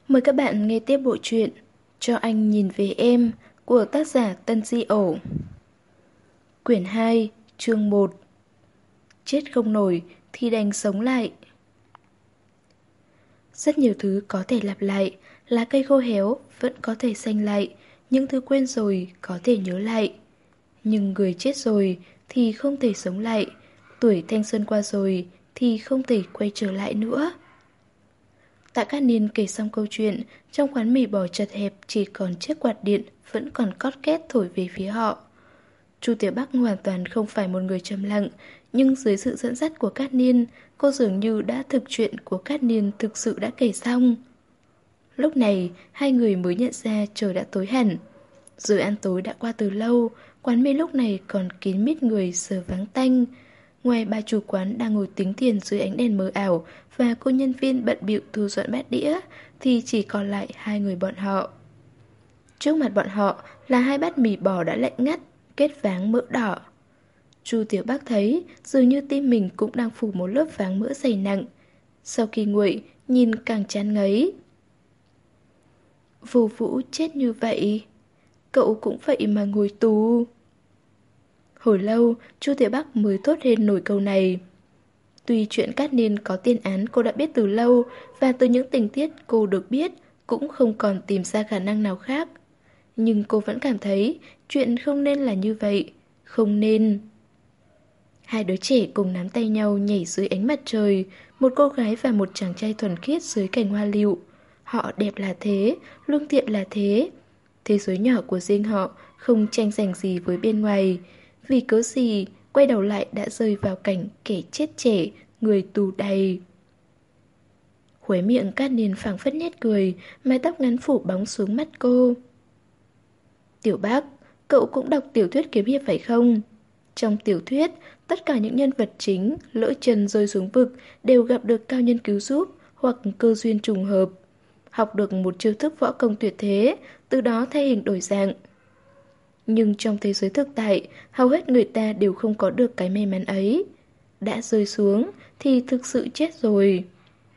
Mời các bạn nghe tiếp bộ truyện Cho anh nhìn về em của tác giả Tân Di Ổ. Quyển 2, chương 1. Chết không nổi thì đành sống lại. Rất nhiều thứ có thể lặp lại, lá cây khô héo vẫn có thể xanh lại, những thứ quên rồi có thể nhớ lại. Nhưng người chết rồi thì không thể sống lại, tuổi thanh xuân qua rồi thì không thể quay trở lại nữa. Tạ Cát Niên kể xong câu chuyện, trong quán mì bò chật hẹp chỉ còn chiếc quạt điện vẫn còn cót két thổi về phía họ. Chu Tiểu Bắc hoàn toàn không phải một người trầm lặng, nhưng dưới sự dẫn dắt của Cát Niên, cô dường như đã thực chuyện của Cát Niên thực sự đã kể xong. Lúc này, hai người mới nhận ra trời đã tối hẳn. Giờ ăn tối đã qua từ lâu, quán mì lúc này còn kín mít người giờ vắng tanh. Ngoài bà chủ quán đang ngồi tính tiền dưới ánh đèn mờ ảo và cô nhân viên bận bịu thu dọn bát đĩa, thì chỉ còn lại hai người bọn họ. Trước mặt bọn họ là hai bát mì bò đã lạnh ngắt, kết váng mỡ đỏ. Chu Tiểu Bắc thấy dường như tim mình cũng đang phủ một lớp váng mỡ dày nặng. Sau khi nguội, nhìn càng chán ngấy. Vô Vũ chết như vậy, cậu cũng vậy mà ngồi tù. Hồi lâu, Chu Tiểu Bắc mới thốt lên nổi câu này. Tuy chuyện Cát Niên có tiên án cô đã biết từ lâu, và từ những tình tiết cô được biết cũng không còn tìm ra khả năng nào khác. Nhưng cô vẫn cảm thấy chuyện không nên là như vậy, không nên. Hai đứa trẻ cùng nắm tay nhau nhảy dưới ánh mặt trời, một cô gái và một chàng trai thuần khiết dưới cành hoa lựu. Họ đẹp là thế, lương thiện là thế. Thế giới nhỏ của riêng họ không tranh giành gì với bên ngoài. Vì cớ gì, quay đầu lại đã rơi vào cảnh kẻ chết trẻ, người tù đầy. Khóe miệng Cát Niên phảng phất nhếch cười, mái tóc ngắn phủ bóng xuống mắt cô. Tiểu Bác, cậu cũng đọc tiểu thuyết kiếm hiệp phải không? Trong tiểu thuyết, tất cả những nhân vật chính lỡ chân rơi xuống vực đều gặp được cao nhân cứu giúp hoặc cơ duyên trùng hợp. Học được một chiêu thức võ công tuyệt thế, từ đó thay hình đổi dạng. Nhưng trong thế giới thực tại, hầu hết người ta đều không có được cái may mắn ấy. Đã rơi xuống thì thực sự chết rồi.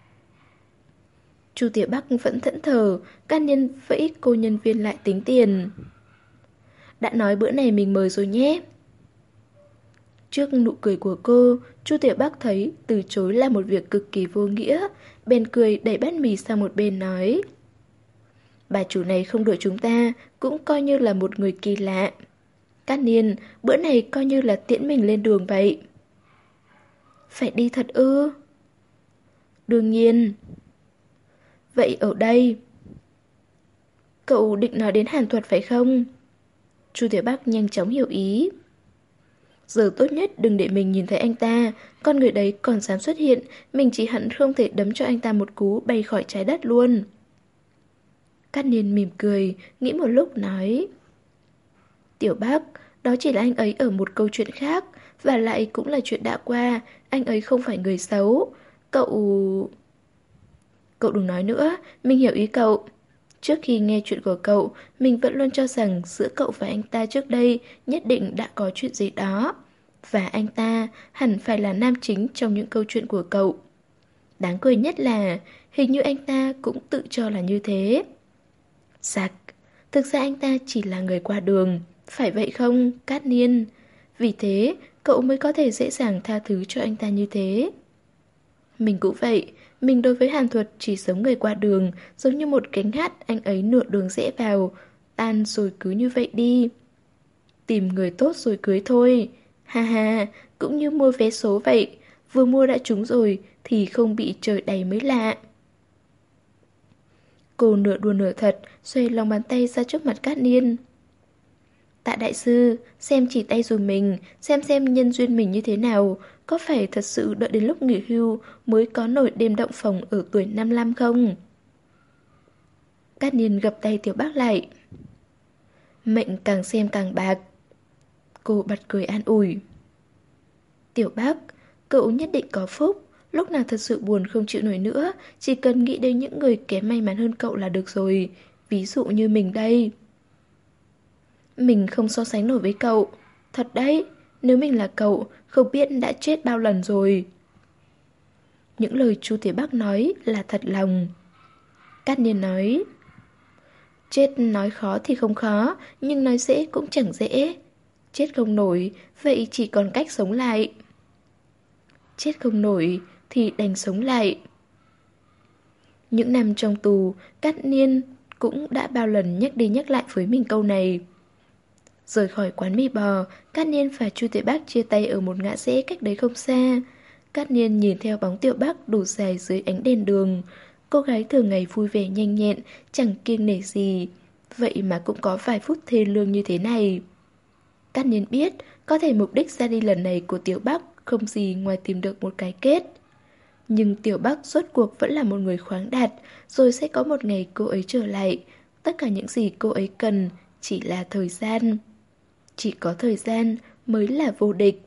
Chu Tiểu Bắc vẫn thẫn thờ, can nhân vẫy cô nhân viên lại tính tiền. Đã nói bữa này mình mời rồi nhé. Trước nụ cười của cô, Chu Tiểu Bắc thấy từ chối là một việc cực kỳ vô nghĩa, bèn cười đẩy bát mì sang một bên nói. Bà chủ này không đuổi chúng ta, cũng coi như là một người kỳ lạ. Cát Niên, bữa này coi như là tiễn mình lên đường vậy. Phải đi thật ư? Đương nhiên. Vậy ở đây. Cậu định nói đến Hàn Thuật phải không? Chu Tiểu Bắc nhanh chóng hiểu ý. Giờ tốt nhất đừng để mình nhìn thấy anh ta. Con người đấy còn dám xuất hiện, mình chỉ hận không thể đấm cho anh ta một cú bay khỏi trái đất luôn. Cát Niên mỉm cười, nghĩ một lúc nói. Tiểu Bắc, đó chỉ là anh ấy ở một câu chuyện khác, và lại cũng là chuyện đã qua, anh ấy không phải người xấu. Cậu... Cậu đừng nói nữa, mình hiểu ý cậu. Trước khi nghe chuyện của cậu, mình vẫn luôn cho rằng giữa cậu và anh ta trước đây nhất định đã có chuyện gì đó. Và anh ta hẳn phải là nam chính trong những câu chuyện của cậu. Đáng cười nhất là hình như anh ta cũng tự cho là như thế. Sặc, thực ra anh ta chỉ là người qua đường, phải vậy không, Cát Niên? Vì thế, cậu mới có thể dễ dàng tha thứ cho anh ta như thế. Mình cũng vậy, mình đối với Hàn Thuật chỉ giống người qua đường, giống như một cánh hát anh ấy nửa đường rẽ vào, tan rồi cứ như vậy đi. Tìm người tốt rồi cưới thôi. Ha ha, cũng như mua vé số vậy, vừa mua đã trúng rồi thì không bị trời đầy mới lạ. Cô nửa đùa nửa thật, xoay lòng bàn tay ra trước mặt Cát Niên. Tạ đại sư, xem chỉ tay dùm mình, xem nhân duyên mình như thế nào, có phải thật sự đợi đến lúc nghỉ hưu mới có nổi đêm động phòng ở tuổi 55 không? Cát Niên gập tay Tiểu Bác lại. Mệnh càng xem càng bạc. Cô bật cười an ủi. Tiểu Bác, cậu nhất định có phúc, lúc nào thật sự buồn không chịu nổi nữa, chỉ cần nghĩ đến những người kém may mắn hơn cậu là được rồi, ví dụ như mình đây. Mình không so sánh nổi với cậu. Thật đấy, nếu mình là cậu, không biết đã chết bao lần rồi. Những lời Chu Tiểu Bắc nói là thật lòng. Cát Niên nói. Chết nói khó thì không khó, nhưng nói dễ cũng chẳng dễ. Chết không nổi, vậy chỉ còn cách sống lại. Chết không nổi thì đành sống lại. Những năm trong tù, Cát Niên cũng đã bao lần nhắc đi nhắc lại với mình câu này. Rời khỏi quán mì bò, Cát Niên và Chu Tiểu Bắc chia tay ở một ngã rẽ cách đấy không xa. Cát Niên nhìn theo bóng Tiểu Bắc đủ dài dưới ánh đèn đường. Cô gái thường ngày vui vẻ nhanh nhẹn, chẳng kiêng nể gì. Vậy mà cũng có vài phút thê lương như thế này. Cát Niên biết, có thể mục đích ra đi lần này của Tiểu Bắc không gì ngoài tìm được một cái kết. Nhưng Tiểu Bắc rốt cuộc vẫn là một người khoáng đạt, rồi sẽ có một ngày cô ấy trở lại. Tất cả những gì cô ấy cần chỉ là thời gian. Chỉ có thời gian mới là vô địch.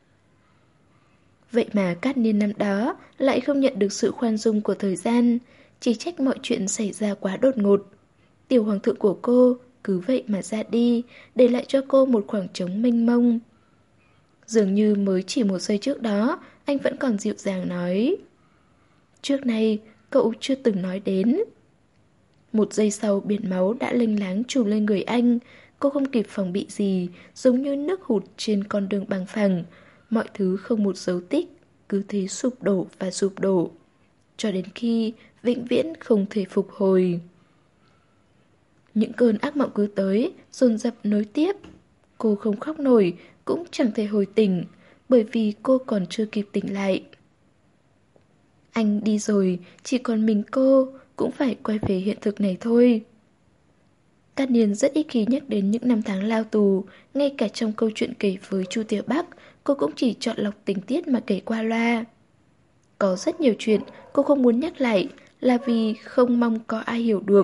Vậy mà Cát Niên năm đó lại không nhận được sự khoan dung của thời gian, chỉ trách mọi chuyện xảy ra quá đột ngột. Tiểu hoàng thượng của cô cứ vậy mà ra đi, để lại cho cô một khoảng trống mênh mông. Dường như mới chỉ một giây trước đó, anh vẫn còn dịu dàng nói. Trước nay, cậu chưa từng nói đến. Một giây sau biển máu đã lênh láng trùm lên người anh. Cô không kịp phòng bị gì, giống như nước hụt trên con đường bằng phẳng. Mọi thứ không một dấu tích, cứ thế sụp đổ và sụp đổ. Cho đến khi vĩnh viễn không thể phục hồi. Những cơn ác mộng cứ tới, dồn dập nối tiếp. Cô không khóc nổi, cũng chẳng thể hồi tỉnh, bởi vì cô còn chưa kịp tỉnh lại. Anh đi rồi, chỉ còn mình cô, cũng phải quay về hiện thực này thôi. Cát Niên rất ít khi nhắc đến những năm tháng lao tù, ngay cả trong câu chuyện kể với Chu Tiểu Bắc, cô cũng chỉ chọn lọc tình tiết mà kể qua loa. Có rất nhiều chuyện cô không muốn nhắc lại, là vì không mong có ai hiểu được.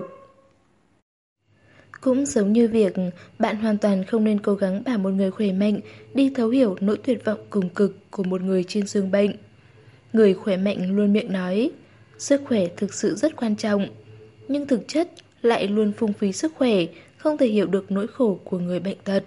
Cũng giống như việc bạn hoàn toàn không nên cố gắng bảo một người khỏe mạnh đi thấu hiểu nỗi tuyệt vọng cùng cực của một người trên giường bệnh. Người khỏe mạnh luôn miệng nói, sức khỏe thực sự rất quan trọng, nhưng thực chất lại luôn phung phí sức khỏe, không thể hiểu được nỗi khổ của người bệnh tật.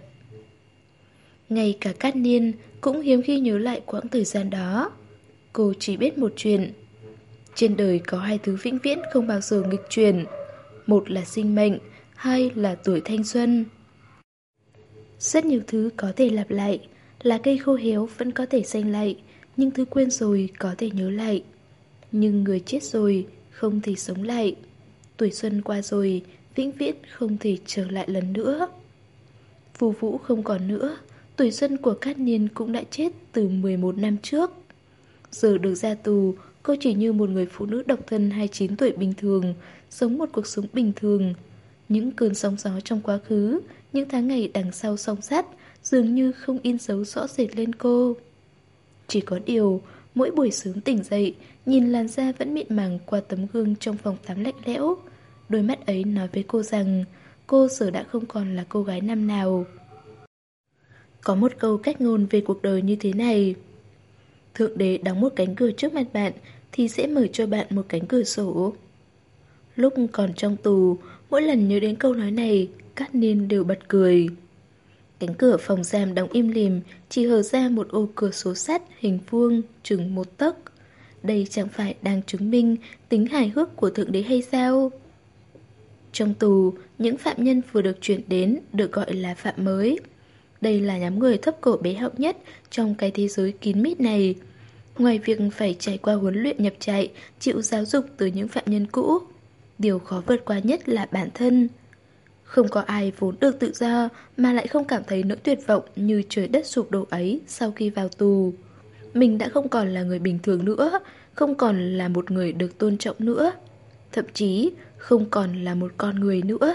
Ngay cả Cát Niên cũng hiếm khi nhớ lại quãng thời gian đó. Cô chỉ biết một chuyện. Trên đời có hai thứ vĩnh viễn không bao giờ nghịch chuyển. Một là sinh mệnh, hai là tuổi thanh xuân. Rất nhiều thứ có thể lặp lại, là cây khô héo vẫn có thể xanh lại, nhưng thứ quên rồi có thể nhớ lại. Nhưng người chết rồi không thể sống lại. Tuổi xuân qua rồi, vĩnh viễn không thể trở lại lần nữa. Phù Vũ không còn nữa, tuổi xuân của Cát Niên cũng đã chết từ 11 năm trước. Giờ được ra tù, cô chỉ như một người phụ nữ độc thân 29 tuổi bình thường, sống một cuộc sống bình thường. Những cơn sóng gió trong quá khứ, những tháng ngày đằng sau song sắt, dường như không in dấu rõ rệt lên cô. Chỉ có điều, mỗi buổi sớm tỉnh dậy, nhìn làn da vẫn mịn màng qua tấm gương trong phòng tắm lạnh lẽo. Đôi mắt ấy nói với cô rằng, cô giờ đã không còn là cô gái năm nào. Có một câu cách ngôn về cuộc đời như thế này. Thượng đế đóng một cánh cửa trước mặt bạn thì sẽ mở cho bạn một cánh cửa sổ. Lúc còn trong tù, mỗi lần nhớ đến câu nói này, Cát Niên đều bật cười. Cánh cửa phòng giam đóng im lìm, chỉ hở ra một ô cửa sổ sắt hình vuông chừng 1 tấc. Đây chẳng phải đang chứng minh tính hài hước của Thượng đế hay sao? Trong tù, những phạm nhân vừa được chuyển đến được gọi là phạm mới. Đây là nhóm người thấp cổ bé họng nhất trong cái thế giới kín mít này. Ngoài việc phải trải qua huấn luyện nhập trại, chịu giáo dục từ những phạm nhân cũ, điều khó vượt qua nhất là bản thân. Không có ai vốn được tự do mà lại không cảm thấy nỗi tuyệt vọng như trời đất sụp đổ ấy sau khi vào tù. Mình đã không còn là người bình thường nữa, không còn là một người được tôn trọng nữa, thậm chí không còn là một con người nữa.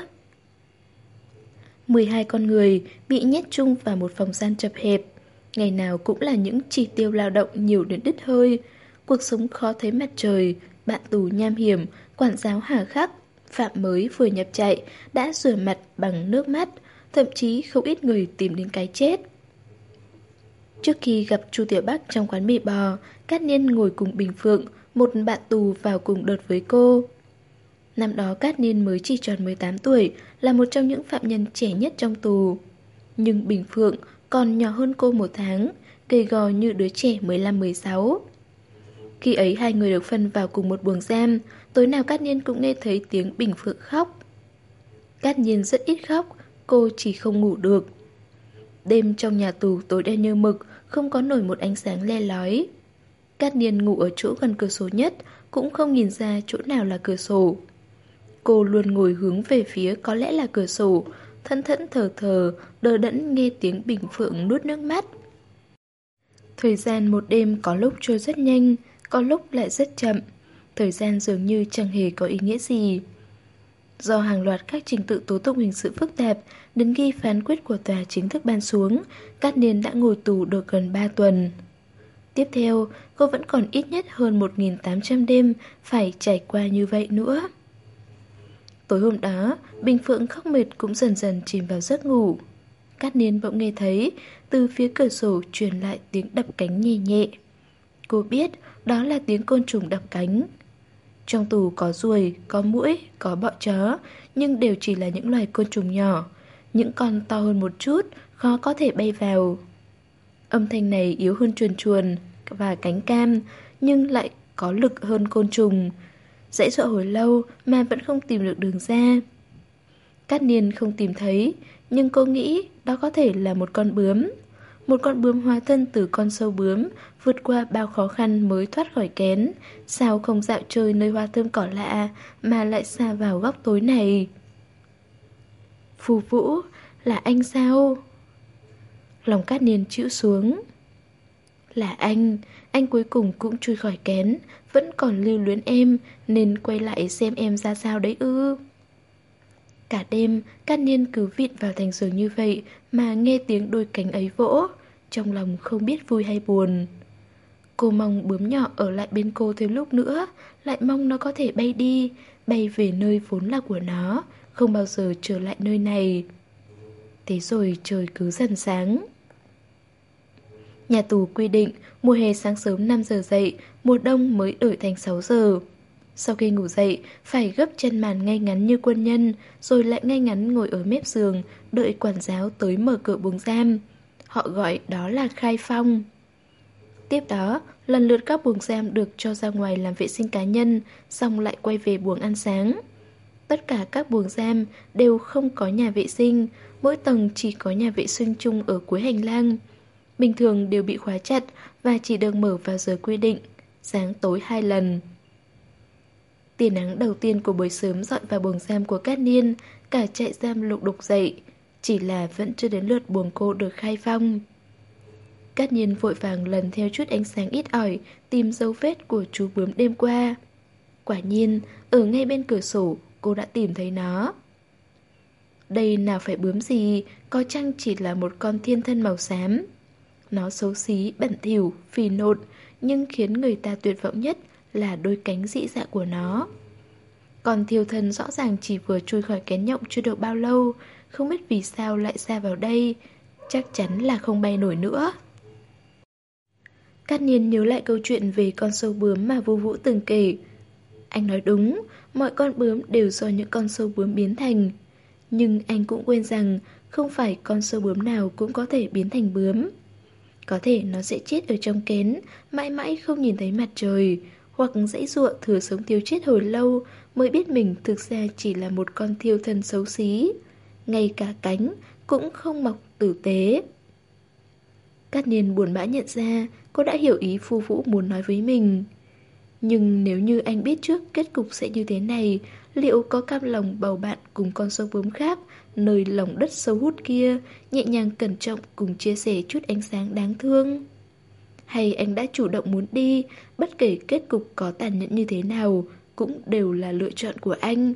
12 con người bị nhét chung vào một phòng gian chật hẹp. Ngày nào cũng là những chỉ tiêu lao động nhiều đến đứt hơi. Cuộc sống khó thấy mặt trời, bạn tù nham hiểm, quản giáo hà khắc. Phạm mới vừa nhập trại đã rửa mặt bằng nước mắt, thậm chí không ít người tìm đến cái chết. Trước khi gặp Chu Tiểu Bắc trong quán mì bò, Cát Niên ngồi cùng Bình Phượng, một bạn tù vào cùng đợt với cô. Năm đó Cát Niên mới chỉ tròn 18 tuổi, là một trong những phạm nhân trẻ nhất trong tù. Nhưng Bình Phượng còn nhỏ hơn cô 1 tháng, gầy gò như đứa trẻ 15-16. Khi ấy hai người được phân vào cùng một buồng giam, tối nào Cát Nhiên cũng nghe thấy tiếng Bình Phượng khóc. Cát Nhiên rất ít khóc, cô chỉ không ngủ được. Đêm trong nhà tù tối đen như mực, không có nổi một ánh sáng le lói. Cát Nhiên ngủ ở chỗ gần cửa sổ nhất, cũng không nhìn ra chỗ nào là cửa sổ. Cô luôn ngồi hướng về phía có lẽ là cửa sổ, thẫn thẫn thờ thờ, đờ đẫn nghe tiếng Bình Phượng nuốt nước mắt. Thời gian một đêm có lúc trôi rất nhanh, có lúc lại rất chậm. Thời gian dường như chẳng hề có ý nghĩa gì. Do hàng loạt các trình tự tố tụng hình sự phức tạp, đến khi phán quyết của tòa chính thức ban xuống, Cát Niên đã ngồi tù được gần 3 tuần. Tiếp theo, cô vẫn còn ít nhất hơn 1.800 đêm phải trải qua như vậy nữa. Tối hôm đó, Bình Phượng khóc mệt cũng dần dần chìm vào giấc ngủ. Cát Niên bỗng nghe thấy từ phía cửa sổ truyền lại tiếng đập cánh nhẹ nhẹ. Cô biết đó là tiếng côn trùng đập cánh. Trong tù có ruồi, có muỗi, có bọ chó, nhưng đều chỉ là những loài côn trùng nhỏ. Những con to hơn một chút, khó có thể bay vào. Âm thanh này yếu hơn chuồn chuồn và cánh cam, nhưng lại có lực hơn côn trùng. Giãy giụa hồi lâu mà vẫn không tìm được đường ra. Cát Niên không tìm thấy, nhưng cô nghĩ đó có thể là một con bướm. Một con bướm hóa thân từ con sâu bướm, vượt qua bao khó khăn mới thoát khỏi kén. Sao không dạo chơi nơi hoa thơm cỏ lạ mà lại xa vào góc tối này? Phù Vũ, là anh sao? Lòng Cát Niên chịu xuống. Là anh cuối cùng cũng chui khỏi kén, vẫn còn lưu luyến em, nên quay lại xem em ra sao đấy ư. Cả đêm, Cát Niên cứ vịn vào thành giường như vậy mà nghe tiếng đôi cánh ấy vỗ, trong lòng không biết vui hay buồn. Cô mong bướm nhỏ ở lại bên cô thêm lúc nữa, lại mong nó có thể bay đi, bay về nơi vốn là của nó, không bao giờ trở lại nơi này. Thế rồi trời cứ dần sáng. Nhà tù quy định mùa hè sáng sớm 5 giờ dậy, mùa đông mới đổi thành 6 giờ. Sau khi ngủ dậy, phải gấp chân màn ngay ngắn như quân nhân, rồi lại ngay ngắn ngồi ở mép giường, đợi quản giáo tới mở cửa buồng giam. Họ gọi đó là khai phong. Tiếp đó, lần lượt các buồng giam được cho ra ngoài làm vệ sinh cá nhân, xong lại quay về buồng ăn sáng. Tất cả các buồng giam đều không có nhà vệ sinh, mỗi tầng chỉ có nhà vệ sinh chung ở cuối hành lang. Bình thường đều bị khóa chặt và chỉ được mở vào giờ quy định, sáng tối 2 lần. Tia nắng đầu tiên của buổi sớm dọi vào buồng giam của Cát Niên, cả trại giam lục đục dậy, chỉ là vẫn chưa đến lượt buồng cô được khai phong. Cát Niên vội vàng lần theo chút ánh sáng ít ỏi, tìm dấu vết của chú bướm đêm qua. Quả nhiên, ở ngay bên cửa sổ, cô đã tìm thấy nó. Đây nào phải bướm gì, có chăng chỉ là một con thiên thân màu xám. Nó xấu xí, bẩn thỉu, phì nộn, nhưng khiến người ta tuyệt vọng nhất là đôi cánh dị dạng của nó. Còn thiêu thân rõ ràng chỉ vừa chui khỏi kén nhộng chưa được bao lâu, không biết vì sao lại ra vào đây, chắc chắn là không bay nổi nữa. Cát Niên nhớ lại câu chuyện về con sâu bướm mà Vu Vũ từng kể. Anh nói đúng, mọi con bướm đều do những con sâu bướm biến thành. Nhưng anh cũng quên rằng không phải con sâu bướm nào cũng có thể biến thành bướm. Có thể nó sẽ chết ở trong kén, mãi mãi không nhìn thấy mặt trời, hoặc giãy giụa thừa sống thiếu chết hồi lâu mới biết mình thực ra chỉ là một con thiêu thân xấu xí. Ngay cả cánh cũng không mọc tử tế. Cát Niên buồn bã nhận ra cô đã hiểu ý Phu Vũ muốn nói với mình. Nhưng nếu như anh biết trước kết cục sẽ như thế này, liệu có cam lòng bầu bạn cùng con sâu bướm khác nơi lòng đất sâu hút kia, nhẹ nhàng cẩn trọng cùng chia sẻ chút ánh sáng đáng thương? Hay anh đã chủ động muốn đi, bất kể kết cục có tàn nhẫn như thế nào, cũng đều là lựa chọn của anh?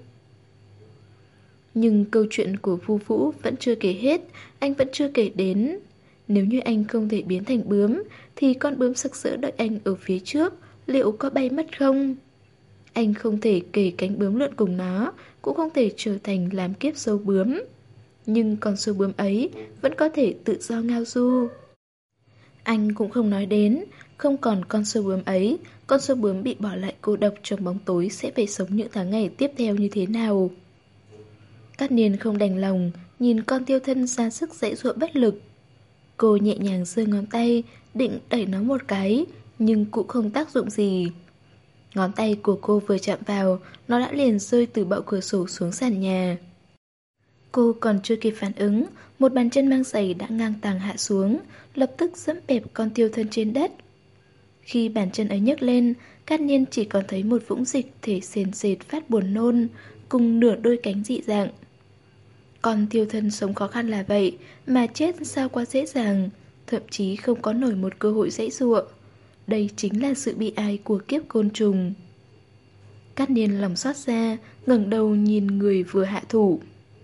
Nhưng câu chuyện của Vu Vũ vẫn chưa kể hết, anh vẫn chưa kể đến. Nếu như anh không thể biến thành bướm, thì con bướm sặc sỡ đợi anh ở phía trước, liệu có bay mất không? Anh không thể kề cánh bướm lượn cùng nó, cũng không thể trở thành làm kiếp sâu bướm. Nhưng con sâu bướm ấy vẫn có thể tự do ngao du. Anh cũng không nói đến, không còn con sâu bướm ấy, con sâu bướm bị bỏ lại cô độc trong bóng tối sẽ phải sống những tháng ngày tiếp theo như thế nào? Cát Niên không đành lòng, nhìn con tiêu thân ra sức giãy giụa bất lực. Cô nhẹ nhàng giơ ngón tay, định đẩy nó một cái, nhưng cũng không tác dụng gì. Ngón tay của cô vừa chạm vào, nó đã liền rơi từ bậu cửa sổ xuống sàn nhà. Cô còn chưa kịp phản ứng, một bàn chân mang giày đã ngang tàng hạ xuống, lập tức dẫm bẹp con tiêu thân trên đất. Khi bàn chân ấy nhấc lên, Cát Nhiên chỉ còn thấy một vũng dịch thể sền sệt phát buồn nôn, cùng nửa đôi cánh dị dạng. Con tiêu thân sống khó khăn là vậy, mà chết sao quá dễ dàng, thậm chí không có nổi một cơ hội giãy giụa. Đây chính là sự bi ai của kiếp côn trùng. Cát Nhiên lòng xót xa, ngẩng đầu nhìn người vừa hạ thủ.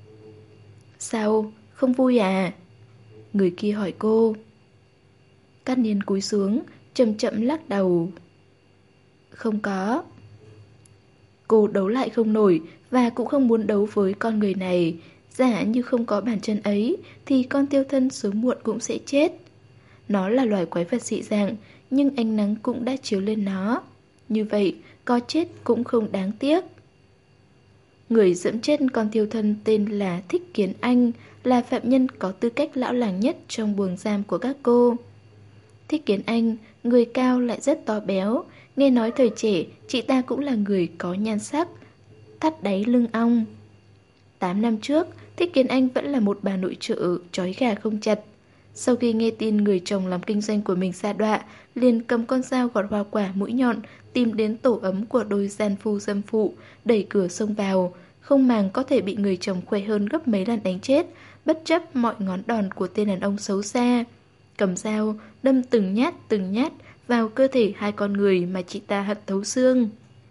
Sao, không vui à? Người kia hỏi cô. Cát Nhiên cúi xuống, chậm chậm lắc đầu. Không có. Cô đấu lại không nổi và cũng không muốn đấu với con người này. Giả như không có bàn chân ấy thì con tiêu thân sớm muộn cũng sẽ chết. Nó là loài quái vật dị dạng, nhưng ánh nắng cũng đã chiếu lên nó. Như vậy, có chết cũng không đáng tiếc. Người dẫm chết con tiêu thân tên là Thích Kiến Anh, là phạm nhân có tư cách lão làng nhất trong buồng giam của các cô. Thích Kiến Anh, người cao lại rất to béo, nghe nói thời trẻ chị ta cũng là người có nhan sắc, thắt đáy lưng ong. 8 năm trước, Thích Kiến Anh vẫn là một bà nội trợ trói gà không chặt. Sau khi nghe tin người chồng làm kinh doanh của mình sa đọa, liền cầm con dao gọt hoa quả mũi nhọn, tìm đến tổ ấm của đôi gian phu dâm phụ, đẩy cửa xông vào, không màng có thể bị người chồng khỏe hơn gấp mấy lần đánh chết, bất chấp mọi ngón đòn của tên đàn ông xấu xa. Cầm dao, đâm từng nhát vào cơ thể hai con người mà chị ta hận thấu xương.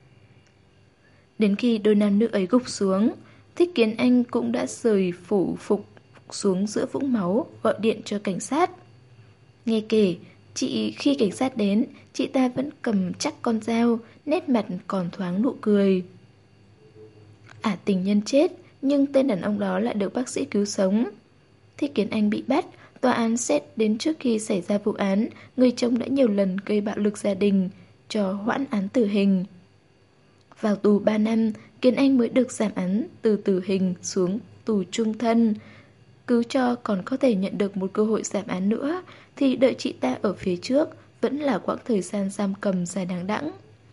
Đến khi đôi nam nữ ấy gục xuống, Thích Kiến Anh cũng đã rời phủ phục xuống giữa vũng máu, gọi điện cho cảnh sát. Nghe kể, khi cảnh sát đến, chị ta vẫn cầm chắc con dao, nét mặt còn thoáng nụ cười. Tình nhân chết, nhưng tên đàn ông đó lại được bác sĩ cứu sống. Thích Kiến Anh bị bắt, tòa án xét đến trước khi xảy ra vụ án, người chồng đã nhiều lần gây bạo lực gia đình, cho hoãn án tử hình. Vào tù 3 năm, Kiến Anh mới được giảm án từ tử hình xuống tù chung thân. Cứ cho còn có thể nhận được một cơ hội giảm án nữa, thì đợi chị ta ở phía trước vẫn là quãng thời gian giam cầm dài đằng đẵng.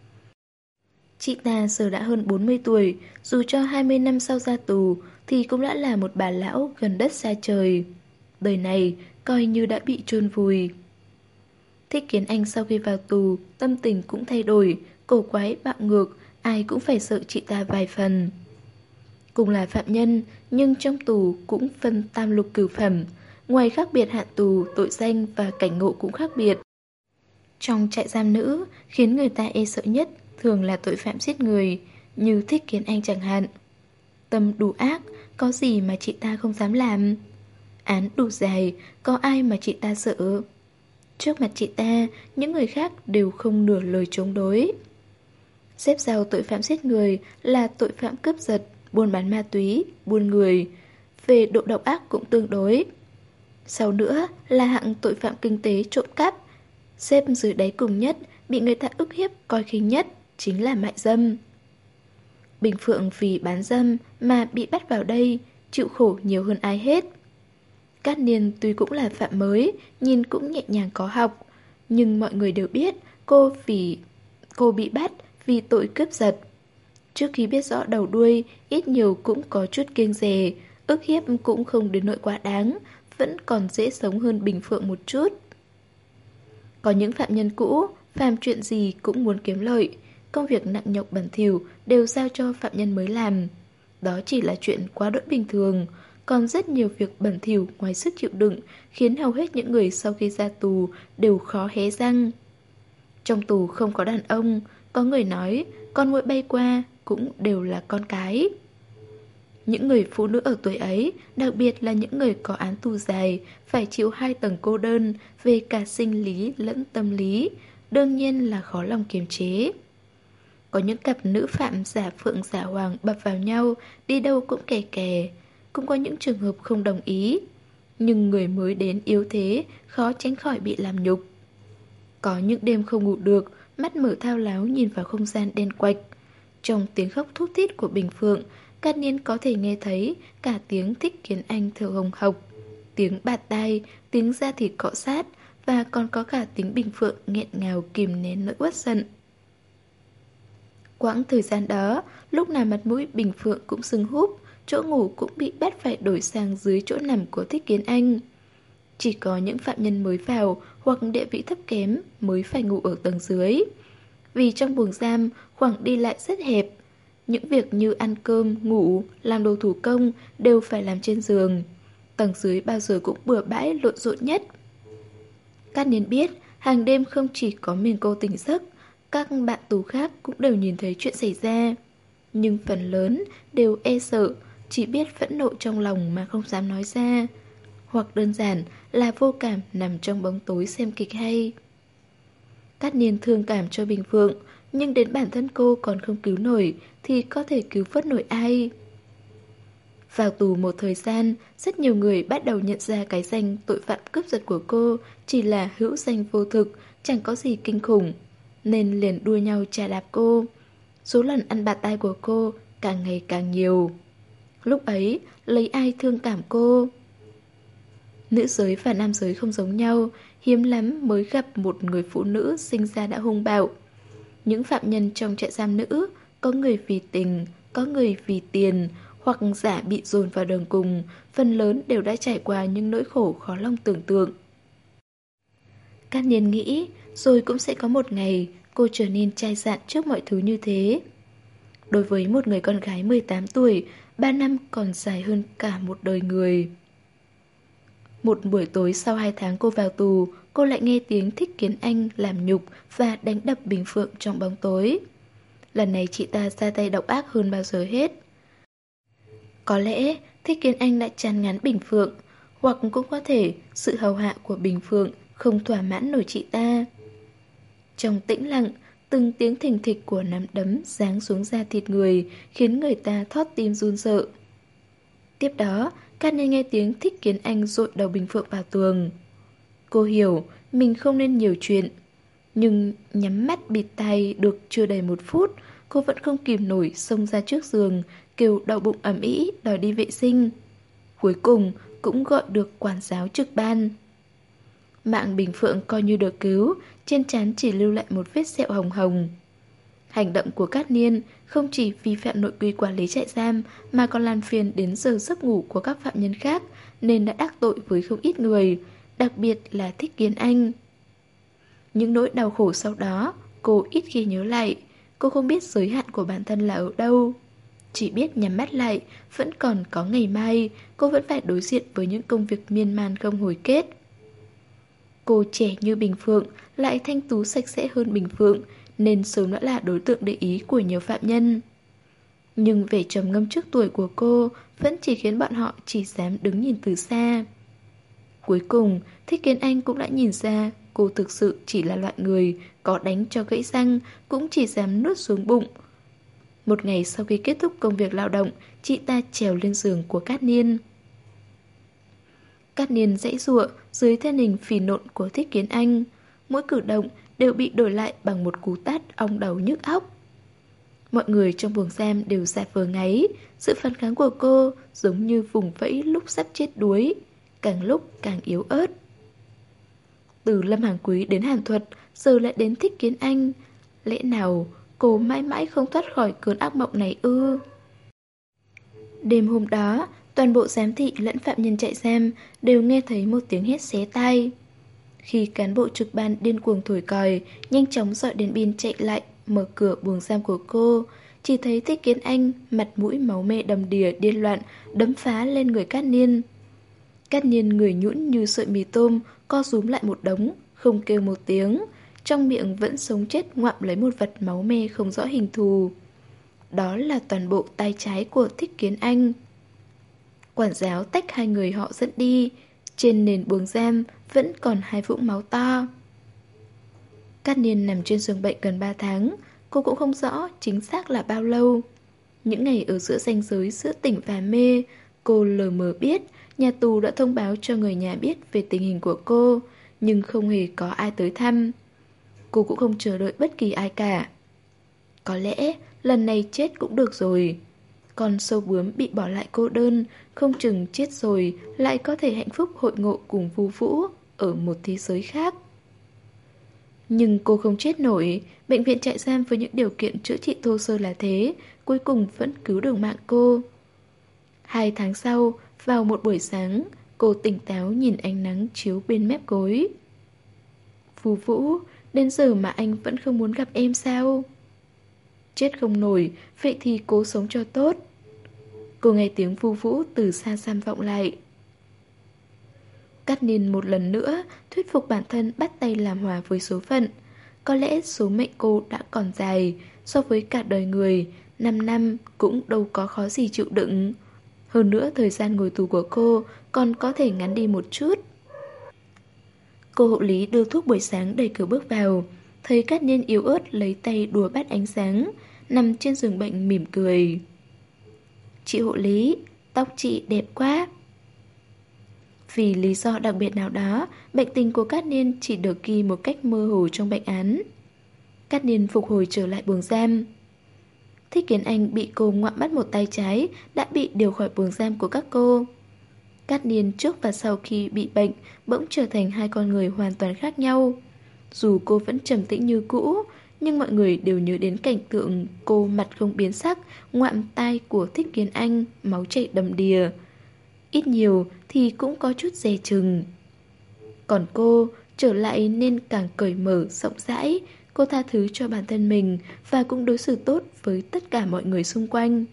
Chị ta giờ đã hơn 40 tuổi, dù cho 20 năm sau ra tù thì cũng đã là một bà lão gần đất xa trời. Đời này coi như đã bị chôn vùi. Thích Kiến Anh sau khi vào tù, tâm tình cũng thay đổi, cổ quái bạo ngược, ai cũng phải sợ chị ta vài phần. Cùng là phạm nhân, nhưng trong tù cũng phân tam lục cửu phẩm. Ngoài khác biệt hạn tù, tội danh và cảnh ngộ cũng khác biệt. Trong trại giam nữ, khiến người ta e sợ nhất thường là tội phạm giết người, như Thích Kiến Anh chẳng hạn. Tâm đủ ác, có gì mà chị ta không dám làm. Án đủ dài, có ai mà chị ta sợ. Trước mặt chị ta, những người khác đều không nửa lời chống đối. Xếp sau tội phạm giết người là tội phạm cướp giật, buôn bán ma túy, buôn người. Về độ độc ác cũng tương đối. Sau nữa là hạng tội phạm kinh tế trộm cắp. Xếp dưới đáy cùng nhất, bị người ta ức hiếp coi khinh nhất, chính là mại dâm. Bình Phượng vì bán dâm mà bị bắt vào đây, chịu khổ nhiều hơn ai hết. Cát Niên tuy cũng là phạm mới, nhìn cũng nhẹ nhàng có học, nhưng mọi người đều biết cô bị bắt vì tội cướp giật. Trước khi biết rõ đầu đuôi, ít nhiều cũng có chút kiêng dè, ức hiếp cũng không đến nỗi quá đáng, vẫn còn dễ sống hơn Bình Phượng một chút. Có những phạm nhân cũ, phàm chuyện gì cũng muốn kiếm lợi, công việc nặng nhọc bẩn thỉu đều giao cho phạm nhân mới làm. Đó chỉ là chuyện quá đỗi bình thường, còn rất nhiều việc bẩn thỉu ngoài sức chịu đựng khiến hầu hết những người sau khi ra tù đều khó hé răng. Trong tù không có đàn ông, có người nói con muỗi bay qua cũng đều là con cái. Những người phụ nữ ở tuổi ấy, đặc biệt là những người có án tù dài, phải chịu 2 tầng cô đơn về cả sinh lý lẫn tâm lý, đương nhiên là khó lòng kiềm chế. Có những cặp nữ phạm giả phượng giả hoàng bập vào nhau, đi đâu cũng kè kè. Cũng có những trường hợp không đồng ý, nhưng người mới đến yếu thế, khó tránh khỏi bị làm nhục. Có những đêm không ngủ được, mắt mở thao láo nhìn vào không gian đen quạch. Trong tiếng khóc thút thít của Bình Phượng, Cát Niên có thể nghe thấy cả tiếng Thích Kiến Anh thở hồng hộc, tiếng bạt tai, tiếng da thịt cọ sát và còn có cả tính Bình Phượng nghẹn ngào kìm nén nỗi uất giận. Quãng thời gian đó, lúc nào mặt mũi Bình Phượng cũng sưng húp, chỗ ngủ cũng bị bắt phải đổi sang dưới chỗ nằm của Thích Kiến Anh. Chỉ có những phạm nhân mới vào hoặc địa vị thấp kém mới phải ngủ ở tầng dưới. Vì trong buồng giam, khoảng đi lại rất hẹp. Những việc như ăn cơm, ngủ, làm đồ thủ công đều phải làm trên giường. Tầng dưới bao giờ cũng bừa bãi lộn xộn nhất. Cát Niên biết, hàng đêm không chỉ có mình cô tỉnh giấc, các bạn tù khác cũng đều nhìn thấy chuyện xảy ra. Nhưng phần lớn đều e sợ, chỉ biết phẫn nộ trong lòng mà không dám nói ra. Hoặc đơn giản là vô cảm nằm trong bóng tối xem kịch hay. Cát Niên thương cảm cho Bình Phượng, nhưng đến bản thân cô còn không cứu nổi thì có thể cứu vớt nổi ai. Vào tù một thời gian, rất nhiều người bắt đầu nhận ra cái danh tội phạm cướp giật của cô chỉ là hữu danh vô thực, chẳng có gì kinh khủng, nên liền đua nhau chà đạp cô. Số lần ăn bạt tai của cô càng ngày càng nhiều. Lúc ấy, lấy ai thương cảm cô? Nữ giới và nam giới không giống nhau, hiếm lắm mới gặp một người phụ nữ sinh ra đã hung bạo. Những phạm nhân trong trại giam nữ, có người vì tình, có người vì tiền, hoặc giả bị dồn vào đường cùng, phần lớn đều đã trải qua những nỗi khổ khó lòng tưởng tượng. Cát Niên nghĩ, rồi cũng sẽ có một ngày cô trở nên chai sạn trước mọi thứ như thế. Đối với một người con gái 18 tuổi, 3 năm còn dài hơn cả một đời người. Một buổi tối sau 2 tháng cô vào tù, cô lại nghe tiếng Thích Kiến Anh làm nhục và đánh đập Bình Phượng trong bóng tối. Lần này chị ta ra tay độc ác hơn bao giờ hết. Có lẽ Thích Kiến Anh đã chán ngán Bình Phượng, hoặc cũng có thể sự hầu hạ của Bình Phượng không thỏa mãn nổi chị ta. Trong tĩnh lặng, từng tiếng thình thịch của nắm đấm giáng xuống da thịt người khiến người ta thót tim run sợ. Tiếp đó, Cát Niên nghe tiếng Thích Kiến Anh dội đầu Bình Phượng vào tường. Cô hiểu mình không nên nhiều chuyện, nhưng nhắm mắt bịt tai được chưa đầy 1 phút, cô vẫn không kìm nổi xông ra trước giường, kêu đau bụng ầm ĩ đòi đi vệ sinh. Cuối cùng cũng gọi được quản giáo trực ban. Mạng Bình Phượng coi như được cứu, trên trán chỉ lưu lại một vết sẹo hồng hồng. Hành động của Cát Niên không chỉ vi phạm nội quy quản lý trại giam mà còn làm phiền đến giờ giấc ngủ của các phạm nhân khác, nên đã đắc tội với không ít người, đặc biệt là Thích Kiến Anh. Những nỗi đau khổ sau đó, cô ít khi nhớ lại. Cô không biết giới hạn của bản thân là ở đâu. Chỉ biết nhắm mắt lại, vẫn còn có ngày mai, cô vẫn phải đối diện với những công việc miên man không hồi kết. Cô trẻ như Bình Phượng, lại thanh tú sạch sẽ hơn Bình Phượng, nên sớm đã là đối tượng để ý của nhiều phạm nhân. Nhưng vẻ trầm ngâm trước tuổi của cô vẫn chỉ khiến bọn họ chỉ dám đứng nhìn từ xa. Cuối cùng, Thích Kiến Anh cũng đã nhìn ra cô thực sự chỉ là loại người có đánh cho gãy răng cũng chỉ dám nuốt xuống bụng. Một ngày sau khi kết thúc công việc lao động, chị ta trèo lên giường của Cát Niên. Cát Niên giãy giụa dưới thân hình phì nộn của Thích Kiến Anh. Mỗi cử động đều bị đổi lại bằng một cú tát ong đầu nhức óc. Mọi người trong buồng giam đều giả vờ ngáy. Sự phản kháng của cô giống như vùng vẫy lúc sắp chết đuối, càng lúc càng yếu ớt. Từ Lâm Hàng Quý đến Hàn Thuật, giờ lại đến Thích Kiến Anh. Lẽ nào cô mãi mãi không thoát khỏi cơn ác mộng này ư? Đêm hôm đó, toàn bộ giám thị lẫn phạm nhân trại giam đều nghe thấy một tiếng hét xé tai. Khi cán bộ trực ban điên cuồng thổi còi, nhanh chóng dọi đèn pin chạy lại mở cửa buồng giam của cô, chỉ thấy Thích Kiến Anh mặt mũi máu me đầm đìa điên loạn đấm phá lên người Cát Niên. Cát Niên người nhũn như sợi mì tôm, co rúm lại một đống, không kêu một tiếng, trong miệng vẫn sống chết ngoạm lấy một vật máu me không rõ hình thù. Đó là toàn bộ tay trái của Thích Kiến Anh. Quản giáo tách hai người họ dẫn đi. Trên nền buồng giam vẫn còn 2 vũng máu to. Cát Niên nằm trên giường bệnh gần 3 tháng. Cô cũng không rõ chính xác là bao lâu. Những ngày ở giữa ranh giới giữa tỉnh và mê, cô lờ mờ biết nhà tù đã thông báo cho người nhà biết về tình hình của cô, nhưng không hề có ai tới thăm. Cô cũng không chờ đợi bất kỳ ai cả. Có lẽ lần này chết cũng được rồi. Con sâu bướm bị bỏ lại cô đơn, không chừng chết rồi lại có thể hạnh phúc hội ngộ cùng Vu Vũ ở một thế giới khác. Nhưng cô không chết nổi, bệnh viện trại giam với những điều kiện chữa trị thô sơ là thế, cuối cùng vẫn cứu được mạng cô. 2 tháng sau, vào một buổi sáng, cô tỉnh táo nhìn ánh nắng chiếu bên mép gối. Phù Vũ, đến giờ mà anh vẫn không muốn gặp em sao? Chết không nổi, vậy thì cố sống cho tốt. Cô nghe tiếng Phù Vũ từ xa xăm vọng lại. Cát Niên một lần nữa thuyết phục bản thân bắt tay làm hòa với số phận. Có lẽ số mệnh cô đã còn dài, so với cả đời người, 5 năm cũng đâu có khó gì chịu đựng. Hơn nữa thời gian ngồi tù của cô còn có thể ngắn đi một chút. Cô hộ lý đưa thuốc buổi sáng đẩy cửa bước vào, thấy Cát Niên yếu ớt lấy tay đùa bắt ánh sáng, nằm trên giường bệnh mỉm cười. Chị hộ lý, tóc chị đẹp quá. Vì lý do đặc biệt nào đó, bệnh tình của Cát Niên chỉ được ghi một cách mơ hồ trong bệnh án. Cát Niên phục hồi trở lại buồng giam. Thích Kiến Anh bị cô ngoạm bắt một tay trái, đã bị điều khỏi buồng giam của các cô. Cát Niên trước và sau khi bị bệnh bỗng trở thành 2 con người hoàn toàn khác nhau. Dù cô vẫn trầm tĩnh như cũ, nhưng mọi người đều nhớ đến cảnh tượng cô mặt không biến sắc, ngoạm tai của Thích Kiến Anh, máu chảy đầm đìa. Ít nhiều thì cũng có chút dè chừng. Còn cô trở lại nên càng cởi mở, rộng rãi. Cô tha thứ cho bản thân mình và cũng đối xử tốt với tất cả mọi người xung quanh.